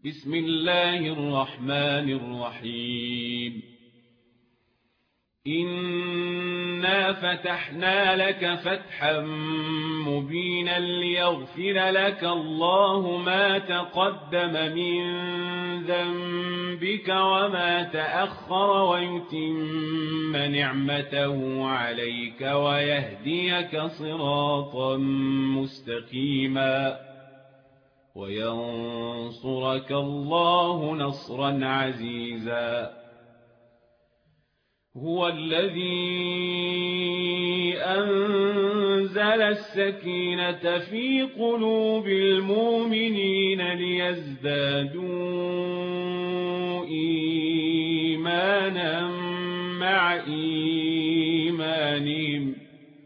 بسم الله الرحمن الرحيم إنا فتحنا لك فتحا مبينا ليغفر لك الله ما تقدم من ذنبك وما تأخر ويتم نعمته عليك ويهديك صراطا مستقيما وينصرك الله نصرا عزيزا هو الذي أنزل السكينة في قلوب المؤمنين ليزدادوا إيمانا مع إيمانهم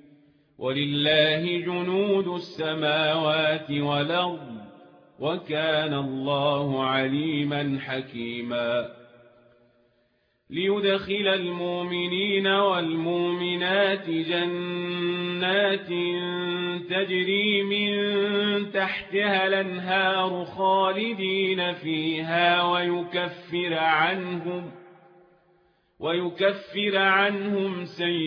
ولله جنود السماوات والأرض وكان الله عليما حكيما ليدخل المؤمنين والمؤمنات جنات تجري من تحتها الأنهار خالدين فيها ويكفر عنهم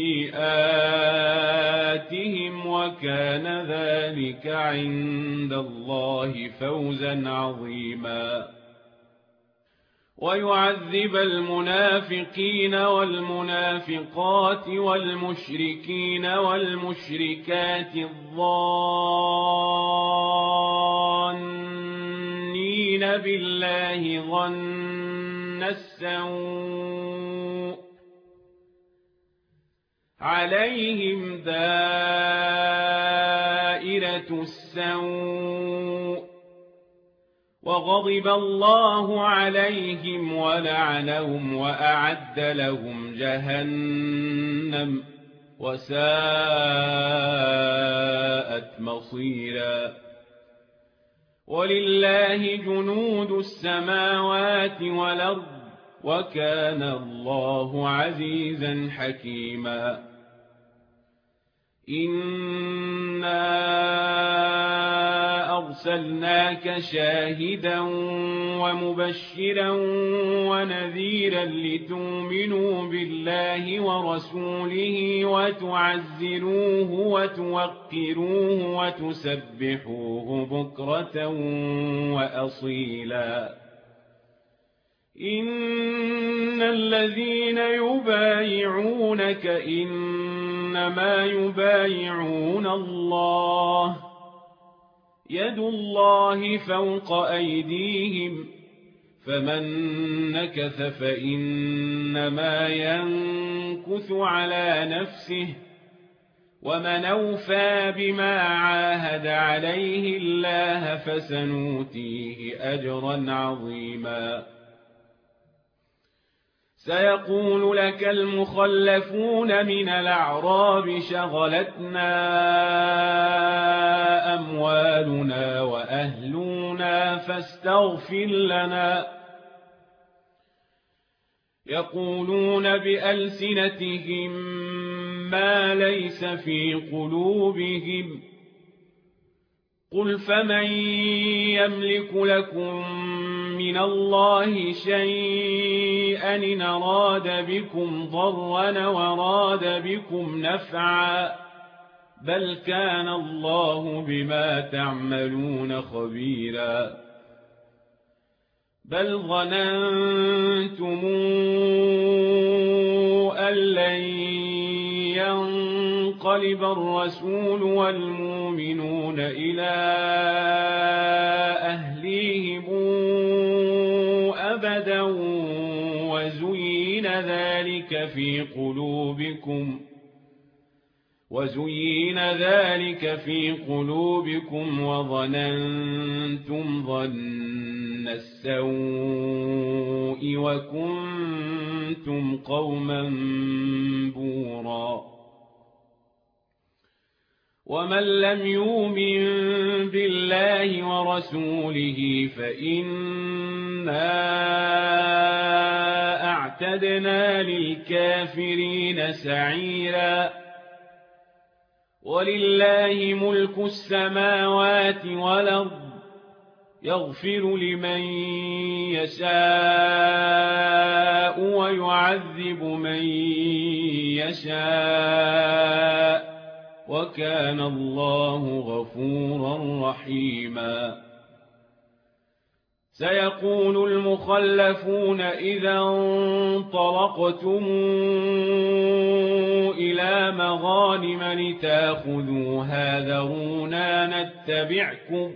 سيئاتهم وكان ذلك عند الله فوزا عظيما ويعذب المنافقين والمنافقات والمشركين والمشركات الظانين بالله ظن السوء عليهم دائرة السوء وغضب الله عليهم ولعنهم وأعد لهم جهنم وساءت مصيرا ولله جنود السماوات والأرض وكان الله عزيزا حكيما إنا أرسلناك شاهدا ومبشرا ونذيرا لتؤمنوا بالله ورسوله وتعزروه وتوقروه وتسبحوه بكرة وأصيلا إن الذين يبايعونك إنما يبايعون الله يد الله فوق أيديهم فمن نكث فإنما ينكث على نفسه ومن أوفى بما عاهد عليه الله فسنؤتيه أجرا عظيما سيقول لك المخلفون من الأعراب شغلتنا أموالنا وأهلنا فاستغفر لنا يقولون بألسنتهم ما ليس في قلوبهم قل فمن يملك لكم من الله شيئا إن أراد بكم ضرا وراد بكم نفعا بل كان الله بما تعملون خبيرا بل ظننتم أن لن ينقلب الرسول والمؤمنون إلى أهليهم أبدا وزين ذلك في قلوبكم وظننتم ظن السوء وكنتم قوما بورا ومن لم يؤمن بالله ورسوله فإنا أعتدنا للكافرين سعيرا ولله ملك السماوات والأرض يغفر لمن يشاء ويعذب من يشاء وكان الله غفورا رحيما سيقول المخلفون إذا انطلقتم إلى مغانم لتاخذوها ذرونا نتبعكم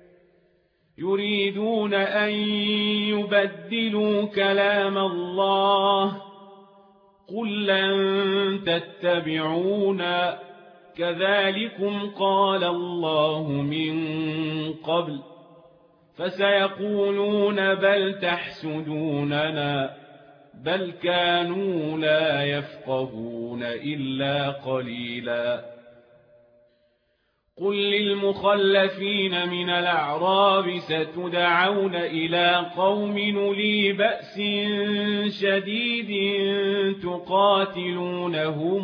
يريدون أن يبدلوا كلام الله قل لن تتبعونا كذلكم قال الله من قبل فسيقولون بل تحسدوننا بل كانوا لا يفقهون إلا قليلا قل للمخلفين من الأعراب ستدعون إلى قوم أولي بأس شديد تقاتلونهم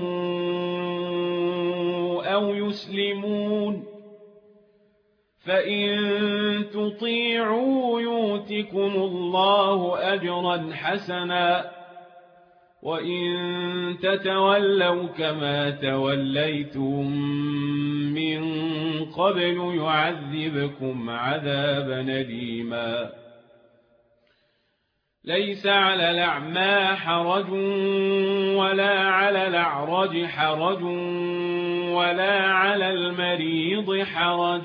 أو يسلمون فإن تطيعوا يؤتكم الله أجرا حسنا وإن تتولوا كما توليتم من قبل يعذبكم عذابا أليما ليس على الأعمى حرج ولا على الأعرج حرج ولا على المريض حرج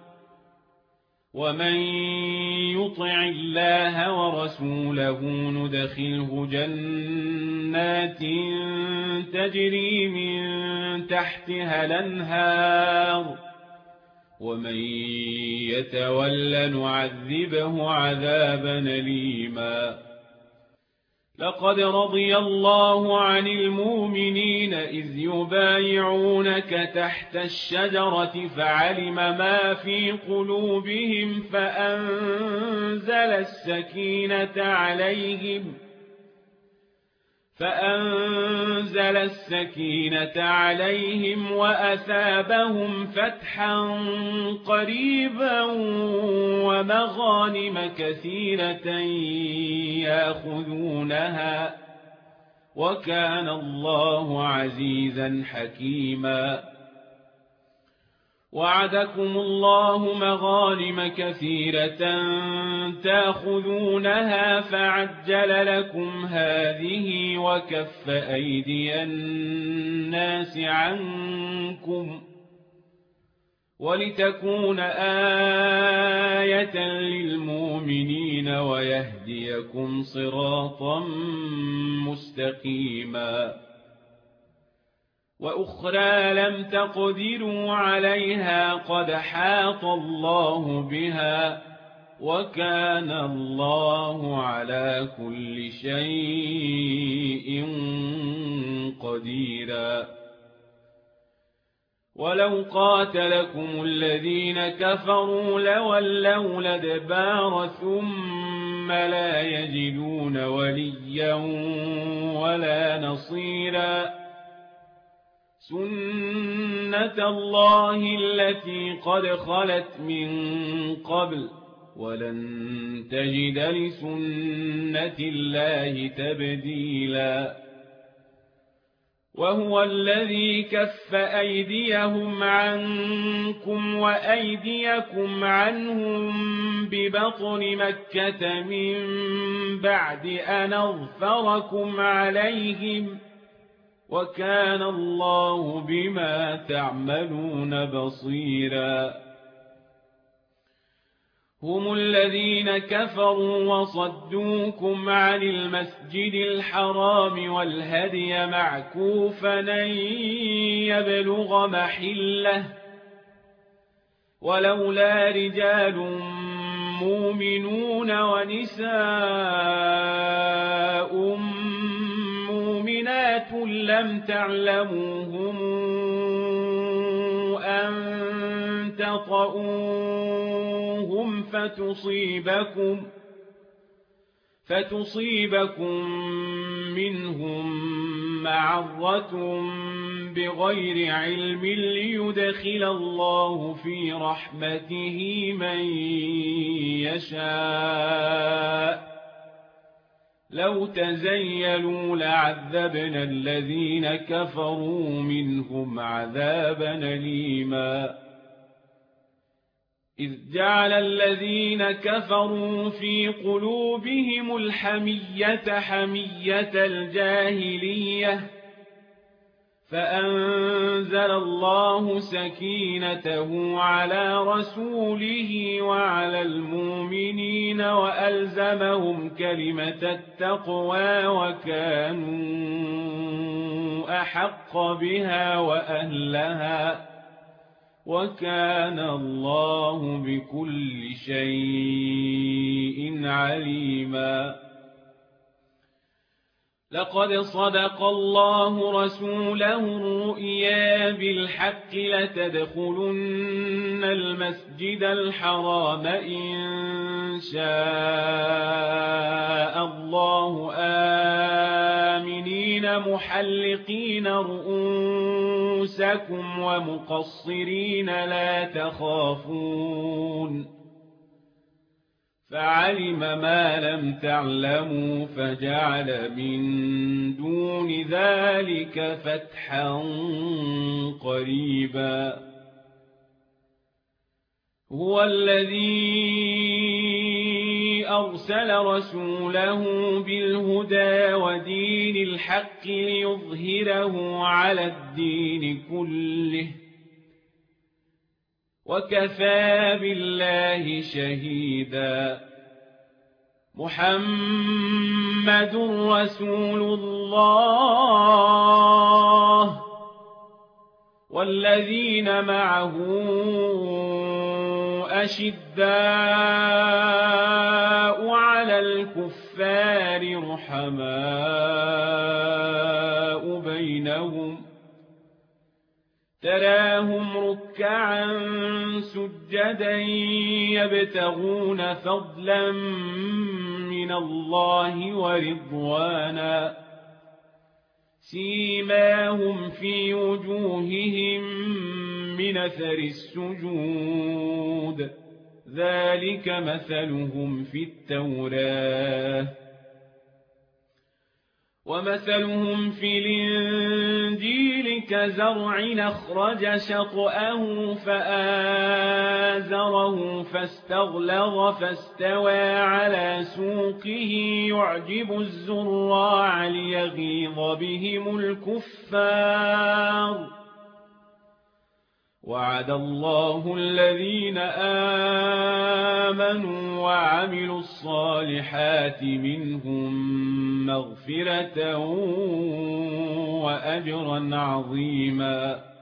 ومن يطع الله ورسوله ندخله جنات تجري من تحتها الأنهار ومن يتول نعذبه عذابا أليما لقد رضي الله عن المؤمنين إذ يبايعونك تحت الشجرة فعلم ما في قلوبهم فأنزل السكينة عليهم وأثابهم فتحا قريبا ومغانم كثيرة يأخذونها وكان الله عزيزا حكيما وعدكم الله مغانم كثيرة تأخذونها فعجل لكم هذه وكف أيدي الناس عنكم ولتكون آية للمؤمنين ويهديكم صراطا مستقيما وأخرى لم تقدروا عليها قد حاط الله بها وكان الله على كل شيء قديرا ولو قاتلكم الذين كفروا لولوا الأدبار ثم لا يجدون وليا ولا نصيرا سنة الله التي قد خلت من قبل ولن تجد لسنة الله تبديلا وهو الذي كف أيديهم عنكم وأيديكم عنهم ببطن مكة من بعد أن أظفركم عليهم وكان الله بما تعملون بصيرا هم الذين كفروا وصدوكم عن المسجد الحرام والهدي معكوفا أن يبلغ محله ولولا رجال مؤمنون ونساء مؤمنات لم تعلموهم أن تطؤوهم فتصيبكم منهم معرة بغير علم ليدخل الله في رحمته من يشاء لو تزيلوا لعذبنا الذين كفروا منهم عذابا أليما إذ جعل الذين كفروا في قلوبهم الحمية حمية الجاهلية فأنزل الله سكينته على رسوله وعلى المؤمنين وألزمهم كلمة التقوى وكانوا أحق بها وأهلها وكان الله بكل شيء عليما لقد صدق الله رسوله الرؤيا بالحق لتدخلن المسجد الحرام إن شاء الله آمنين محلقين رؤوسكم ومقصرين لا تخافون فعلم ما لم تعلموا فجعل من دون ذلك فتحا قريبا هو الذي أرسل رسوله بالهدى ودين الحق ليظهره على الدين كله وكفى بالله شهيدا محمد رسول الله والذين معه أشداء على الكفار رحماء بينهم تراهم ركعا سجدا يبتغون فضلا من الله ورضوانا سيماهم في وجوههم من أثر السجود ذلك مثلهم في التوراة ومثلهم في الإنجيل كزرع أخرج شطأه فآزره فاستغلظ فاستوى على سوقه يعجب الزراع ليغيظ بهم الكفار وعد الله الذين آمنوا وعملوا الصالحات منهم مغفرة وأجرا عظيما